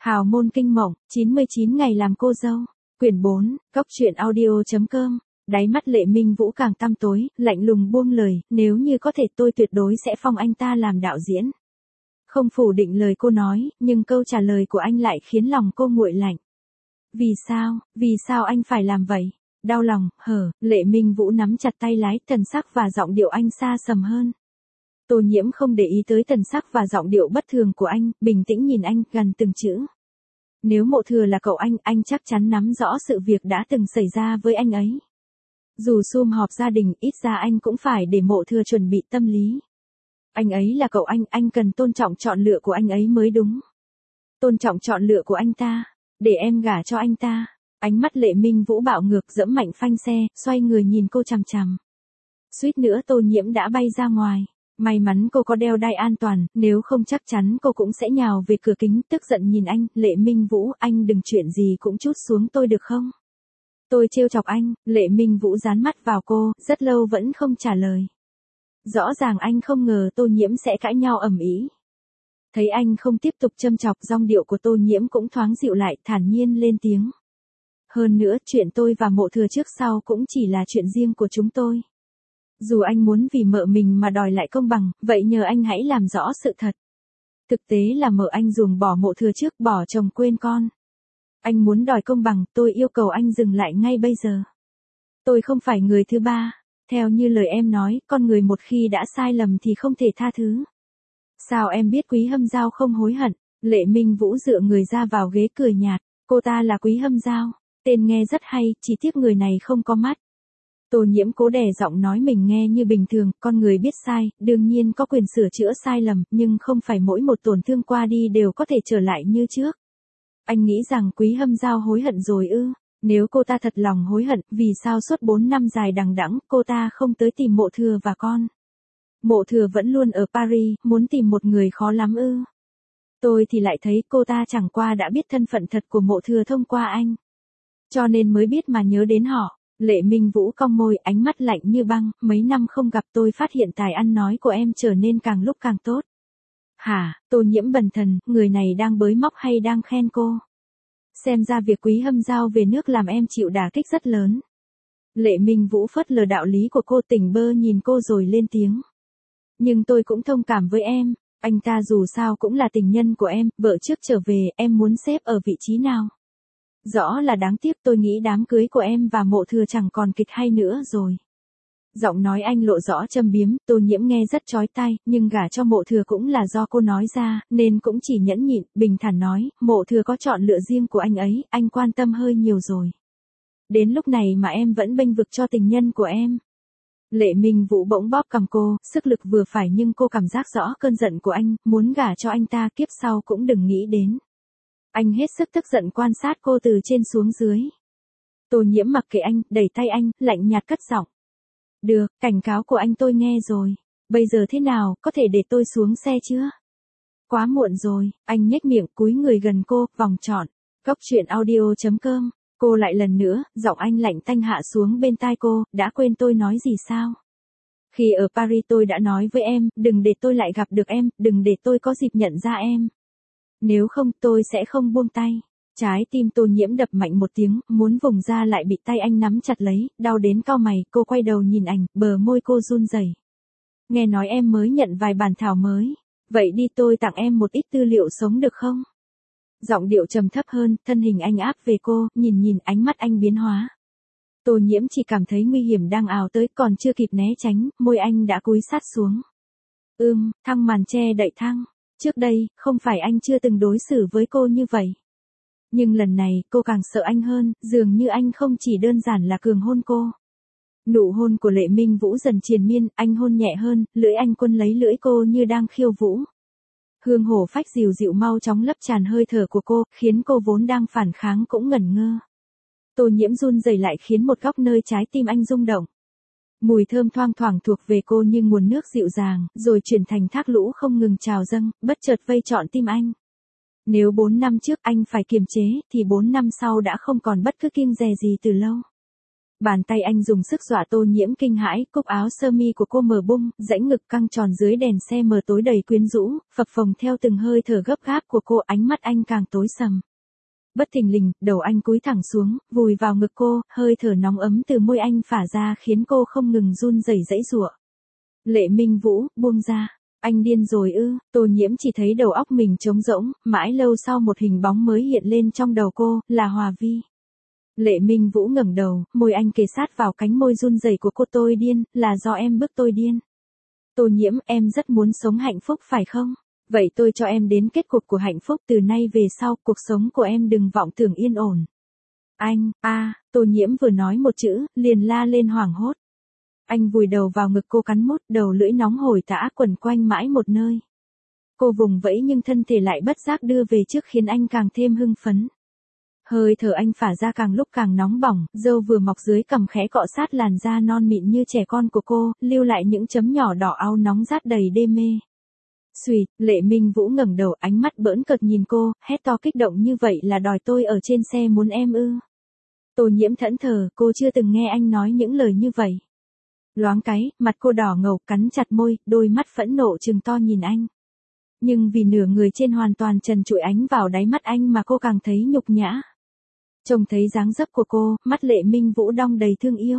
Hào môn kinh mộng, 99 ngày làm cô dâu. Quyển 4, cốc truyện audio.com. Đáy mắt Lệ Minh Vũ càng tăm tối, lạnh lùng buông lời, nếu như có thể tôi tuyệt đối sẽ phong anh ta làm đạo diễn. Không phủ định lời cô nói, nhưng câu trả lời của anh lại khiến lòng cô nguội lạnh. Vì sao anh phải làm vậy? Đau lòng, Lệ Minh Vũ nắm chặt tay lái, thần sắc và giọng điệu anh xa sầm hơn. Tô Nhiễm không để ý tới thần sắc và giọng điệu bất thường của anh, bình tĩnh nhìn anh, gần từng chữ. Nếu Mộ Thừa là cậu anh chắc chắn nắm rõ sự việc đã từng xảy ra với anh ấy. Dù sum họp gia đình, ít ra anh cũng phải để Mộ Thừa chuẩn bị tâm lý. Anh ấy là cậu anh cần tôn trọng chọn lựa của anh ấy mới đúng. Tôn trọng chọn lựa của anh ta, để em gả cho anh ta. Ánh mắt Lệ Minh Vũ bạo ngược, giẫm mạnh phanh xe, xoay người nhìn cô chằm chằm. Suýt nữa Tô Nhiễm đã bay ra ngoài. May mắn cô có đeo đai an toàn, nếu không chắc chắn cô cũng sẽ nhào về cửa kính, tức giận nhìn anh. Lệ Minh Vũ, anh đừng chuyện gì cũng trút xuống tôi được không? Tôi trêu chọc anh. Lệ Minh Vũ dán mắt vào cô, rất lâu vẫn không trả lời. Rõ ràng anh không ngờ Tô Nhiễm sẽ cãi nhau ầm ĩ. Thấy anh không tiếp tục châm chọc, giọng điệu của Tô Nhiễm cũng thoáng dịu lại, thản nhiên lên tiếng. Hơn nữa, chuyện tôi và Mộ Thừa trước sau cũng chỉ là chuyện riêng của chúng tôi. Dù anh muốn vì mợ mình mà đòi lại công bằng, vậy nhờ anh hãy làm rõ sự thật. Thực tế là mợ anh ruồng bỏ Mộ Thừa trước, bỏ chồng quên con. Anh muốn đòi công bằng, tôi yêu cầu anh dừng lại ngay bây giờ. Tôi không phải người thứ ba. Theo như lời em nói, con người một khi đã sai lầm thì không thể tha thứ. Sao em biết Quý Hâm Giao không hối hận? Lệ Minh Vũ dựa người ra vào ghế cười nhạt. Cô ta là Quý Hâm Giao. Tên nghe rất hay, chỉ tiếc người này không có mắt. Tô Nhiễm cố đè giọng nói mình nghe như bình thường, con người biết sai, đương nhiên có quyền sửa chữa sai lầm, nhưng không phải mỗi một tổn thương qua đi đều có thể trở lại như trước. Anh nghĩ rằng Quý Hâm Giao hối hận rồi ư? Nếu cô ta thật lòng hối hận, vì sao suốt 4 năm dài đằng đẵng cô ta không tới tìm Mộ Thừa và con? Mộ Thừa vẫn luôn ở Paris, muốn tìm một người khó lắm ư? Tôi thì lại thấy cô ta chẳng qua đã biết thân phận thật của Mộ Thừa thông qua anh. Cho nên mới biết mà nhớ đến họ. Lệ Minh Vũ cong môi, ánh mắt lạnh như băng, mấy năm không gặp tôi phát hiện tài ăn nói của em trở nên càng lúc càng tốt. Hả? Tô Nhiễm bần thần, người này đang bới móc hay đang khen cô? Xem ra việc Quý Hâm Giao về nước làm em chịu đả kích rất lớn. Lệ Minh Vũ phớt lờ đạo lý của cô, tỉnh bơ nhìn cô rồi lên tiếng. Nhưng tôi cũng thông cảm với em, anh ta dù sao cũng là tình nhân của em, vợ trước trở về, em muốn xếp ở vị trí nào? Rõ là đáng tiếc, tôi nghĩ đám cưới của em và Mộ Thừa chẳng còn kịch hay nữa rồi. Giọng nói anh lộ rõ châm biếm, Tô Nhiễm nghe rất chói tai, nhưng gả cho Mộ Thừa cũng là do cô nói ra, nên cũng chỉ nhẫn nhịn, bình thản nói, Mộ Thừa có chọn lựa riêng của anh ấy, anh quan tâm hơi nhiều rồi. Đến lúc này mà em vẫn bênh vực cho tình nhân của em. Lệ Minh Vũ bỗng bóp cằm cô, sức lực vừa phải nhưng cô cảm giác rõ cơn giận của anh, muốn gả cho anh ta kiếp sau cũng đừng nghĩ đến. Anh hết sức tức giận quan sát cô từ trên xuống dưới. Tô Nhiễm mặc kệ anh, đẩy tay anh, lạnh nhạt cất giọng. Được, cảnh cáo của anh tôi nghe rồi. Bây giờ thế nào, có thể để tôi xuống xe chưa? Quá muộn rồi, anh nhếch miệng, cúi người gần cô, vòng tròn. cốc truyện audio.com. Cô lại lần nữa, giọng anh lạnh tanh hạ xuống bên tai cô, đã quên tôi nói gì sao? Khi ở Paris tôi đã nói với em, đừng để tôi lại gặp được em, đừng để tôi có dịp nhận ra em. Nếu không tôi sẽ không buông tay. Trái tim Tô Nhiễm đập mạnh một tiếng, muốn vùng ra lại bị tay anh nắm chặt lấy, đau đến cau mày, cô quay đầu nhìn anh, bờ môi cô run rẩy. Nghe nói em mới nhận vài bản thảo mới, vậy đi tôi tặng em một ít tư liệu sống được không? Giọng điệu trầm thấp hơn, thân hình anh áp về cô, nhìn ánh mắt anh biến hóa. Tô Nhiễm chỉ cảm thấy nguy hiểm đang ào tới, còn chưa kịp né tránh, môi anh đã cúi sát xuống. Thăng màn che đậy thăng. Trước đây, không phải anh chưa từng đối xử với cô như vậy. Nhưng lần này, cô càng sợ anh hơn, dường như anh không chỉ đơn giản là cường hôn cô. Nụ hôn của Lệ Minh Vũ dần triền miên, anh hôn nhẹ hơn, lưỡi anh quân lấy lưỡi cô như đang khiêu vũ. Hương hổ phách dịu dịu mau chóng lấp tràn hơi thở của cô, khiến cô vốn đang phản kháng cũng ngẩn ngơ. Tô Nhiễm run rẩy lại khiến một góc nơi trái tim anh rung động. Mùi thơm thoang thoảng thuộc về cô như nguồn nước dịu dàng, rồi chuyển thành thác lũ không ngừng trào dâng, bất chợt vây trọn tim anh. Nếu 4 năm trước anh phải kiềm chế, thì 4 năm sau đã không còn bất cứ kiêng dè gì từ lâu. Bàn tay anh dùng sức dọa Tô Nhiễm kinh hãi, cúc áo sơ mi của cô mở bung, rãnh ngực căng tròn dưới đèn xe mờ tối đầy quyến rũ, phập phồng theo từng hơi thở gấp gáp của cô, ánh mắt anh càng tối sầm. Bất thình lình, đầu anh cúi thẳng xuống, vùi vào ngực cô, hơi thở nóng ấm từ môi anh phả ra khiến cô không ngừng run rẩy giãy giụa. Lệ Minh Vũ, buông ra. Anh điên rồi ư? Tô Nhiễm chỉ thấy đầu óc mình trống rỗng, mãi lâu sau một hình bóng mới hiện lên trong đầu cô, là Hòa Vi. Lệ Minh Vũ ngẩng đầu, môi anh kề sát vào cánh môi run rẩy của cô. Tôi điên, là do em bức tôi điên. Tô Nhiễm, em rất muốn sống hạnh phúc phải không? Vậy tôi cho em đến kết cục của hạnh phúc, từ nay về sau, cuộc sống của em đừng vọng tưởng yên ổn. Anh, Tô Nhiễm vừa nói một chữ, liền la lên hoảng hốt. Anh vùi đầu vào ngực cô cắn mút, đầu lưỡi nóng hổi tã quẩn quanh mãi một nơi. Cô vùng vẫy nhưng thân thể lại bất giác đưa về trước khiến anh càng thêm hưng phấn. Hơi thở anh phả ra càng lúc càng nóng bỏng, râu vừa mọc dưới cằm khẽ cọ sát làn da non mịn như trẻ con của cô, lưu lại những chấm nhỏ đỏ au nóng rát đầy đê mê. Xuỵt, Lệ Minh Vũ ngẩng đầu, ánh mắt bỡn cợt nhìn cô, hét to kích động, như vậy là đòi tôi ở trên xe muốn em ư? Tô Nhiễm thẫn thờ, cô chưa từng nghe anh nói những lời như vậy. Loáng cái, mặt cô đỏ ngầu, cắn chặt môi, đôi mắt phẫn nộ trừng to nhìn anh. Nhưng vì nửa người trên hoàn toàn trần trụi ánh vào đáy mắt anh mà cô càng thấy nhục nhã. Trông thấy dáng dấp của cô, mắt Lệ Minh Vũ đong đầy thương yêu.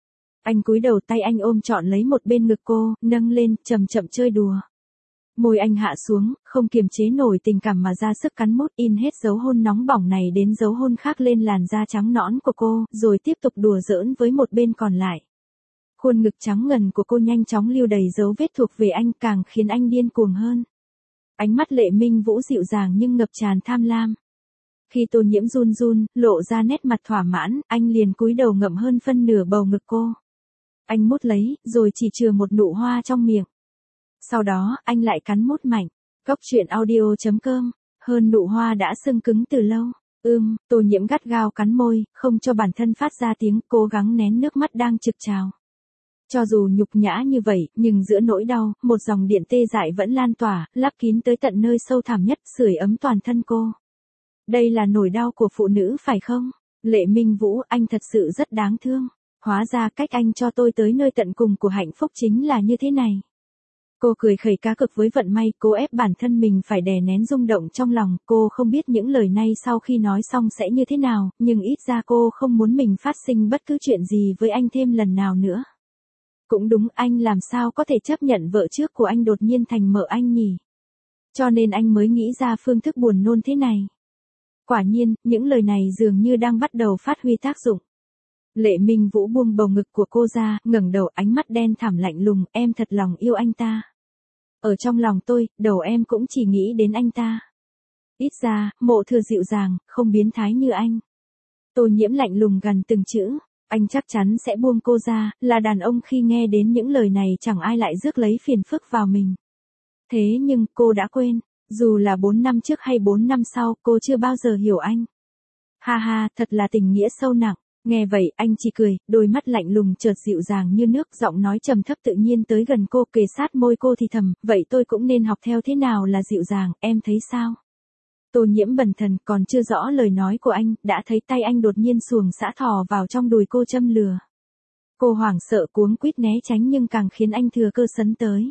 Anh cúi đầu, tay anh ôm trọn lấy một bên ngực cô, nâng lên, chậm chậm chơi đùa. Môi anh hạ xuống, không kiềm chế nổi tình cảm mà ra sức cắn mút, in hết dấu hôn nóng bỏng này đến dấu hôn khác lên làn da trắng nõn của cô, rồi tiếp tục đùa giỡn với một bên còn lại. Khuôn ngực trắng ngần của cô nhanh chóng lưu đầy dấu vết thuộc về anh, càng khiến anh điên cuồng hơn. Ánh mắt Lệ Minh Vũ dịu dàng nhưng ngập tràn tham lam. Khi Tô Nhiễm run run, lộ ra nét mặt thỏa mãn, anh liền cúi đầu ngậm hơn phân nửa bầu ngực cô. Anh mút lấy, rồi chỉ chừa một nụ hoa trong miệng. Sau đó, anh lại cắn mút mạnh. Góc truyện audio.com, hơn nụ hoa đã sưng cứng từ lâu. Tô Nhiễm gắt gao cắn môi, không cho bản thân phát ra tiếng, cố gắng nén nước mắt đang trực trào. Cho dù nhục nhã như vậy, nhưng giữa nỗi đau, một dòng điện tê dại vẫn lan tỏa, lấp kín tới tận nơi sâu thẳm nhất, sưởi ấm toàn thân cô. Đây là nỗi đau của phụ nữ phải không? Lệ Minh Vũ, anh thật sự rất đáng thương. Hóa ra cách anh cho tôi tới nơi tận cùng của hạnh phúc chính là như thế này. Cô cười khẩy cá cực với vận may, cố ép bản thân mình phải đè nén rung động trong lòng. Cô không biết những lời này sau khi nói xong sẽ như thế nào, nhưng ít ra cô không muốn mình phát sinh bất cứ chuyện gì với anh thêm lần nào nữa. Cũng đúng, anh làm sao có thể chấp nhận vợ trước của anh đột nhiên thành mợ anh nhỉ? Cho nên anh mới nghĩ ra phương thức buồn nôn thế này. Quả nhiên, những lời này dường như đang bắt đầu phát huy tác dụng. Lệ Minh Vũ buông bầu ngực của cô ra, ngẩng đầu, ánh mắt đen thẳm lạnh lùng, em thật lòng yêu anh ta. Ở trong lòng tôi, đầu em cũng chỉ nghĩ đến anh ta. Ít ra, Mộ Thừa dịu dàng, không biến thái như anh. Tô Nhiễm lạnh lùng gần từng chữ. Anh chắc chắn sẽ buông cô ra, là đàn ông khi nghe đến những lời này chẳng ai lại rước lấy phiền phức vào mình. Thế nhưng, cô đã quên, dù là 4 năm trước hay 4 năm sau, cô chưa bao giờ hiểu anh. Ha ha, thật là tình nghĩa sâu nặng. Nghe vậy, anh chỉ cười, đôi mắt lạnh lùng chợt dịu dàng như nước, giọng nói trầm thấp tự nhiên tới gần cô, kề sát môi cô thì thầm, vậy tôi cũng nên học theo thế nào là dịu dàng, em thấy sao? Tô Nhiễm bần thần, còn chưa rõ lời nói của anh, đã thấy tay anh đột nhiên xuồng xã thò vào trong đùi cô châm lừa. Cô hoảng sợ cuống quýt né tránh nhưng càng khiến anh thừa cơ sấn tới.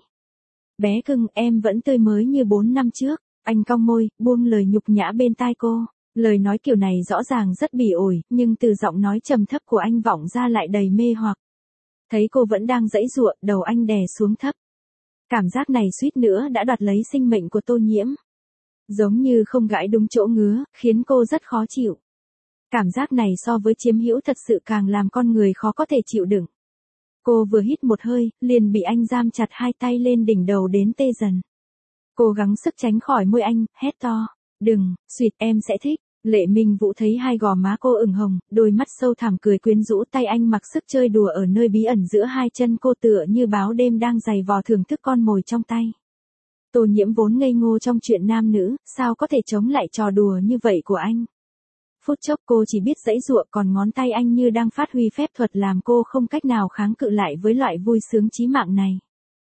Bé cưng, em vẫn tươi mới như 4 năm trước. Anh cong môi, buông lời nhục nhã bên tai cô. Lời nói kiểu này rõ ràng rất bỉ ổi, nhưng từ giọng nói trầm thấp của anh vọng ra lại đầy mê hoặc. Thấy cô vẫn đang giãy giụa, đầu anh đè xuống thấp. Cảm giác này suýt nữa đã đoạt lấy sinh mệnh của Tô Nhiễm. Giống như không gãi đúng chỗ ngứa, khiến cô rất khó chịu. Cảm giác này so với chiếm hữu thật sự càng làm con người khó có thể chịu đựng. Cô vừa hít một hơi, liền bị anh giam chặt hai tay lên đỉnh đầu đến tê dần. Cố gắng sức tránh khỏi môi anh, hét to. Đừng, suýt, em sẽ thích. Lệ Minh Vũ thấy hai gò má cô ửng hồng, đôi mắt sâu thẳm cười quyến rũ, tay anh mặc sức chơi đùa ở nơi bí ẩn giữa hai chân cô, tựa như báo đêm đang giày vò thưởng thức con mồi trong tay. Tô Nhiễm vốn ngây ngô trong chuyện nam nữ, sao có thể chống lại trò đùa như vậy của anh. Phút chốc cô chỉ biết giãy giụa, còn ngón tay anh như đang phát huy phép thuật làm cô không cách nào kháng cự lại với loại vui sướng chí mạng này.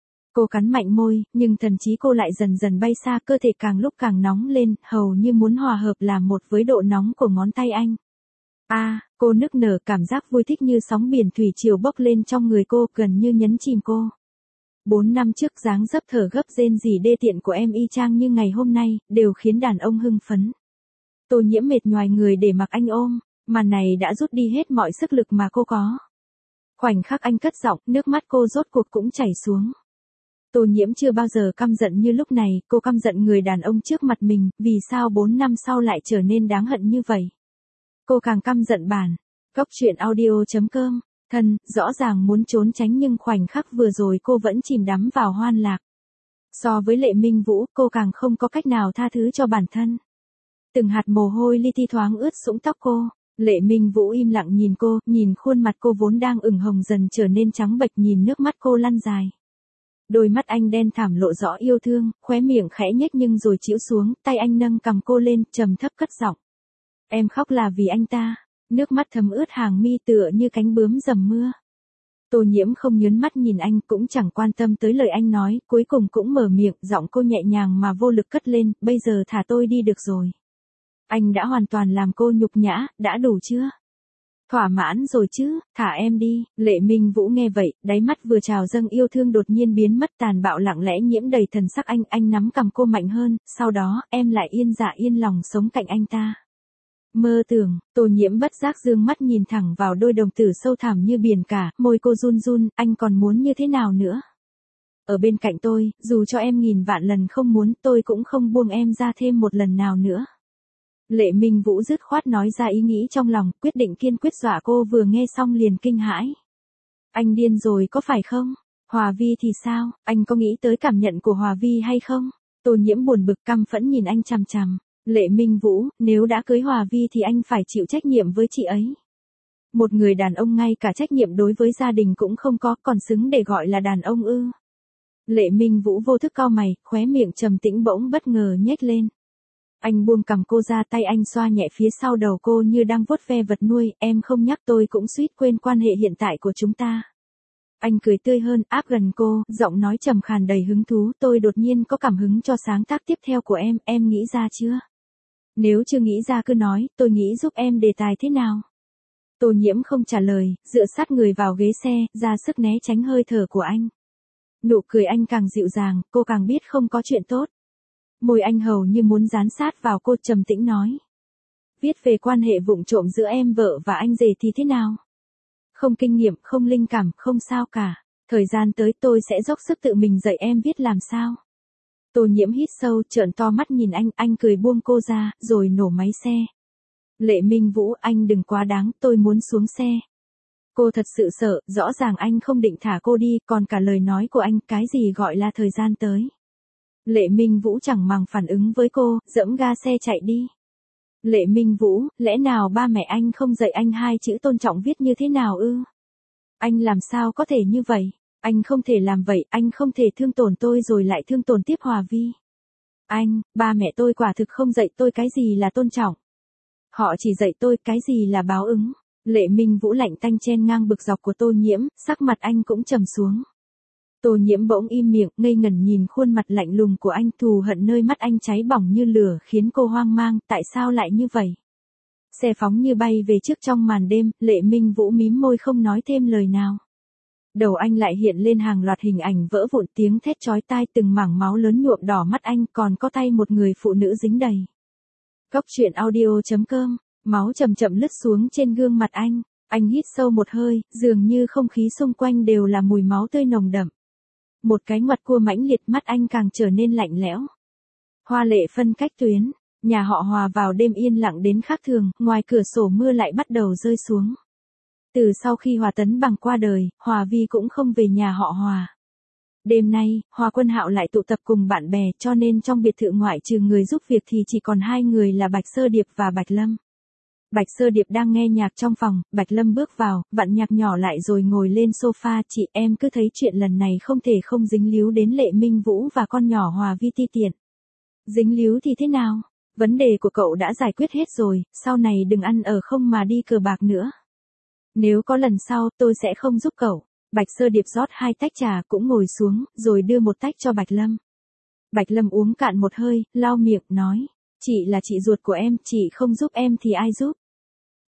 Cô cắn mạnh môi, nhưng thần trí cô lại dần dần bay xa, cơ thể càng lúc càng nóng lên, hầu như muốn hòa hợp làm một với độ nóng của ngón tay anh. Cô nức nở, cảm giác vui thích như sóng biển thủy triều bốc lên trong người cô, gần như nhấn chìm cô. 4 năm trước dáng dấp thở gấp rên rỉ đê tiện của em y chang như ngày hôm nay, đều khiến đàn ông hưng phấn. Tô Nhiễm mệt nhoài người để mặc anh ôm, màn này đã rút đi hết mọi sức lực mà cô có. Khoảnh khắc anh cất giọng, nước mắt cô rốt cuộc cũng chảy xuống. Tô Nhiễm chưa bao giờ căm giận như lúc này, cô căm giận người đàn ông trước mặt mình, vì sao 4 năm sau lại trở nên đáng hận như vậy. Cô càng căm giận bản. Góc truyện audio.com. Thân, rõ ràng muốn trốn tránh nhưng khoảnh khắc vừa rồi cô vẫn chìm đắm vào hoan lạc. So với Lệ Minh Vũ, cô càng không có cách nào tha thứ cho bản thân. Từng hạt mồ hôi li ti thoáng ướt sũng tóc cô. Lệ Minh Vũ im lặng nhìn cô, nhìn khuôn mặt cô vốn đang ửng hồng dần trở nên trắng bệch, nhìn nước mắt cô lăn dài. Đôi mắt anh đen thẳm lộ rõ yêu thương, khóe miệng khẽ nhếch nhưng rồi chĩu xuống, tay anh nâng cằm cô lên, trầm thấp cất giọng. Em khóc là vì anh ta. Nước mắt thấm ướt hàng mi tựa như cánh bướm dầm mưa. Tô Nhiễm không nhớn mắt nhìn anh, cũng chẳng quan tâm tới lời anh nói, cuối cùng cũng mở miệng, giọng cô nhẹ nhàng mà vô lực cất lên, bây giờ thả tôi đi được rồi. Anh đã hoàn toàn làm cô nhục nhã, đã đủ chưa? Thỏa mãn rồi chứ, thả em đi. Lệ Minh Vũ nghe vậy, đáy mắt vừa trào dâng yêu thương đột nhiên biến mất, tàn bạo lặng lẽ nhiễm đầy thần sắc anh nắm cầm cô mạnh hơn, sau đó, em lại yên dạ yên lòng sống cạnh anh ta. Mơ tưởng. Tô Nhiễm bất giác dương mắt nhìn thẳng vào đôi đồng tử sâu thẳm như biển cả, môi cô run run, anh còn muốn như thế nào nữa? Ở bên cạnh tôi, dù cho em nghìn vạn lần không muốn, tôi cũng không buông em ra thêm một lần nào nữa. Lệ Minh Vũ dứt khoát nói ra ý nghĩ trong lòng, quyết định kiên quyết dọa cô vừa nghe xong liền kinh hãi. Anh điên rồi có phải không? Hòa Vi thì sao, anh có nghĩ tới cảm nhận của Hòa Vi hay không? Tô Nhiễm buồn bực căm phẫn nhìn anh chằm chằm. Lệ Minh Vũ, nếu đã cưới Hòa Vi thì anh phải chịu trách nhiệm với chị ấy. Một người đàn ông ngay cả trách nhiệm đối với gia đình cũng không có, còn xứng để gọi là đàn ông ư? Lệ Minh Vũ vô thức cau mày, khóe miệng trầm tĩnh bỗng bất ngờ nhếch lên. Anh buông cầm cô ra, tay anh xoa nhẹ phía sau đầu cô như đang vuốt ve vật nuôi, em không nhắc tôi cũng suýt quên quan hệ hiện tại của chúng ta. Anh cười tươi hơn, áp gần cô, giọng nói trầm khàn đầy hứng thú, tôi đột nhiên có cảm hứng cho sáng tác tiếp theo của em nghĩ ra chưa? Nếu chưa nghĩ ra cứ nói, tôi nghĩ giúp em đề tài thế nào? Tô Nhiễm không trả lời, dựa sát người vào ghế xe, ra sức né tránh hơi thở của anh. Nụ cười anh càng dịu dàng, cô càng biết không có chuyện tốt. Môi anh hầu như muốn dán sát vào cô, trầm tĩnh nói. Viết về quan hệ vụng trộm giữa em vợ và anh rể thì thế nào? Không kinh nghiệm, không linh cảm, không sao cả. Thời gian tới tôi sẽ dốc sức tự mình dạy em viết làm sao. Tô Nhiễm hít sâu, trợn to mắt nhìn anh cười buông cô ra, rồi nổ máy xe. Lệ Minh Vũ, anh đừng quá đáng, tôi muốn xuống xe. Cô thật sự sợ, rõ ràng anh không định thả cô đi, còn cả lời nói của anh, cái gì gọi là thời gian tới. Lệ Minh Vũ chẳng màng phản ứng với cô, giẫm ga xe chạy đi. Lệ Minh Vũ, lẽ nào ba mẹ anh không dạy anh hai chữ tôn trọng viết như thế nào ư? Anh làm sao có thể như vậy? Anh không thể làm vậy, anh không thể thương tổn tôi rồi lại thương tổn tiếp Hòa Vi. Ba mẹ tôi quả thực không dạy tôi cái gì là tôn trọng. Họ chỉ dạy tôi cái gì là báo ứng. Lệ Minh Vũ lạnh tanh chen ngang bực dọc của Tô Nhiễm, sắc mặt anh cũng trầm xuống. Tô Nhiễm bỗng im miệng, ngây ngẩn nhìn khuôn mặt lạnh lùng của anh, thù hận nơi mắt anh cháy bỏng như lửa khiến cô hoang mang, tại sao lại như vậy? Xe phóng như bay về trước trong màn đêm, Lệ Minh Vũ mím môi không nói thêm lời nào. Đầu anh lại hiện lên hàng loạt hình ảnh vỡ vụn, tiếng thét chói tai, từng mảng máu lớn nhuộm đỏ mắt anh, còn có tay một người phụ nữ dính đầy. Góc truyện audio.com, máu chậm chậm lướt xuống trên gương mặt anh hít sâu một hơi, dường như không khí xung quanh đều là mùi máu tươi nồng đậm. Một cái ngoặt cua mãnh liệt, mắt anh càng trở nên lạnh lẽo. Hoa lệ phân cách tuyến, nhà họ Hòa vào đêm yên lặng đến khác thường, ngoài cửa sổ mưa lại bắt đầu rơi xuống. Từ sau khi Hòa Tấn Bằng qua đời, Hòa Vi cũng không về nhà họ Hòa. Đêm nay, Hòa Quân Hạo lại tụ tập cùng bạn bè, cho nên trong biệt thự ngoại trừ người giúp việc thì chỉ còn hai người là Bạch Sơ Điệp và Bạch Lâm. Bạch Sơ Điệp đang nghe nhạc trong phòng, Bạch Lâm bước vào, vặn nhạc nhỏ lại rồi ngồi lên sofa, chị em cứ thấy chuyện lần này không thể không dính líu đến Lệ Minh Vũ và con nhỏ Hòa Vi ti tiện. Dính líu thì thế nào? Vấn đề của cậu đã giải quyết hết rồi, sau này đừng ăn ở không mà đi cờ bạc nữa. Nếu có lần sau, tôi sẽ không giúp cậu. Bạch Sơ Điệp rót 2 tách trà cũng ngồi xuống, rồi đưa một tách cho Bạch Lâm. Bạch Lâm uống cạn một hơi, lau miệng, nói. Chị là chị ruột của em, chị không giúp em thì ai giúp?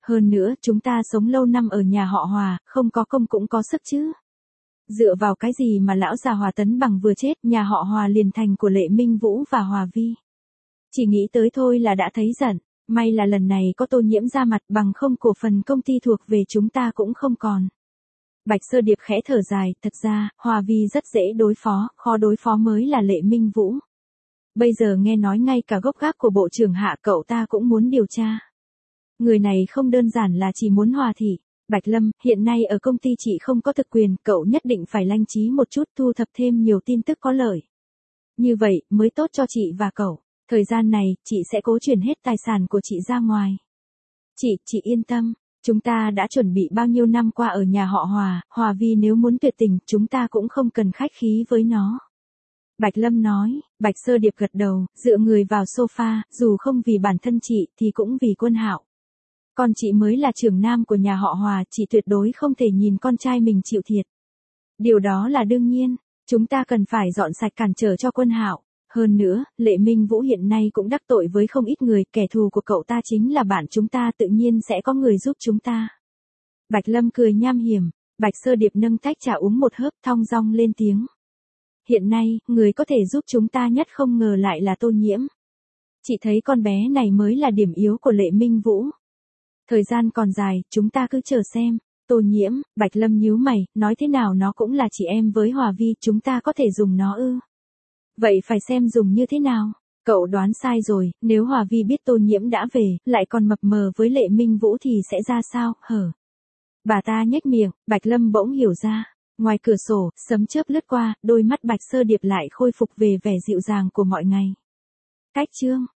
Hơn nữa, chúng ta sống lâu năm ở nhà họ Hòa, không có công cũng có sức chứ. Dựa vào cái gì mà lão già Hòa Tấn Bằng vừa chết, nhà họ Hòa liền thành của Lệ Minh Vũ và Hòa Vi. Chỉ nghĩ tới thôi là đã thấy giận, may là lần này có Tô Nhiễm ra mặt, bằng không cổ phần công ty thuộc về chúng ta cũng không còn. Bạch Sơ Điệp khẽ thở dài, thật ra, Hòa Vi rất dễ đối phó, khó đối phó mới là Lệ Minh Vũ. Bây giờ nghe nói ngay cả gốc gác của bộ trưởng Hạ cậu ta cũng muốn điều tra. Người này không đơn giản là chỉ muốn hòa thị. Bạch Lâm, hiện nay ở công ty chị không có thực quyền, cậu nhất định phải lanh trí một chút, thu thập thêm nhiều tin tức có lợi. Như vậy, mới tốt cho chị và cậu. Thời gian này, chị sẽ cố chuyển hết tài sản của chị ra ngoài. Chị yên tâm, chúng ta đã chuẩn bị bao nhiêu năm qua ở nhà họ Hòa, Hòa Vi nếu muốn tuyệt tình, chúng ta cũng không cần khách khí với nó. Bạch Lâm nói, Bạch Sơ Điệp gật đầu, dựa người vào sofa, dù không vì bản thân chị, thì cũng vì Quân Hạo. Con chị mới là trưởng nam của nhà họ Hòa, chị tuyệt đối không thể nhìn con trai mình chịu thiệt. Điều đó là đương nhiên, chúng ta cần phải dọn sạch cản trở cho Quân Hạo. Hơn nữa, Lệ Minh Vũ hiện nay cũng đắc tội với không ít người, kẻ thù của cậu ta chính là bạn chúng ta, tự nhiên sẽ có người giúp chúng ta. Bạch Lâm cười nham hiểm, Bạch Sơ Điệp nâng tách trà uống một hớp, thong dong lên tiếng. Hiện nay, người có thể giúp chúng ta nhất không ngờ lại là Tô Nhiễm. Chị thấy con bé này mới là điểm yếu của Lệ Minh Vũ. Thời gian còn dài, chúng ta cứ chờ xem. Tô Nhiễm, Bạch Lâm nhíu mày, nói thế nào nó cũng là chị em với Hòa Vi, chúng ta có thể dùng nó ư? Vậy phải xem dùng như thế nào? Cậu đoán sai rồi, nếu Hòa Vi biết Tô Nhiễm đã về, lại còn mập mờ với Lệ Minh Vũ thì sẽ ra sao, hở? Bà ta nhếch miệng, Bạch Lâm bỗng hiểu ra. Ngoài cửa sổ, sấm chớp lướt qua, đôi mắt Bạch Sơ Điệp lại khôi phục về vẻ dịu dàng của mọi ngày. Cách chương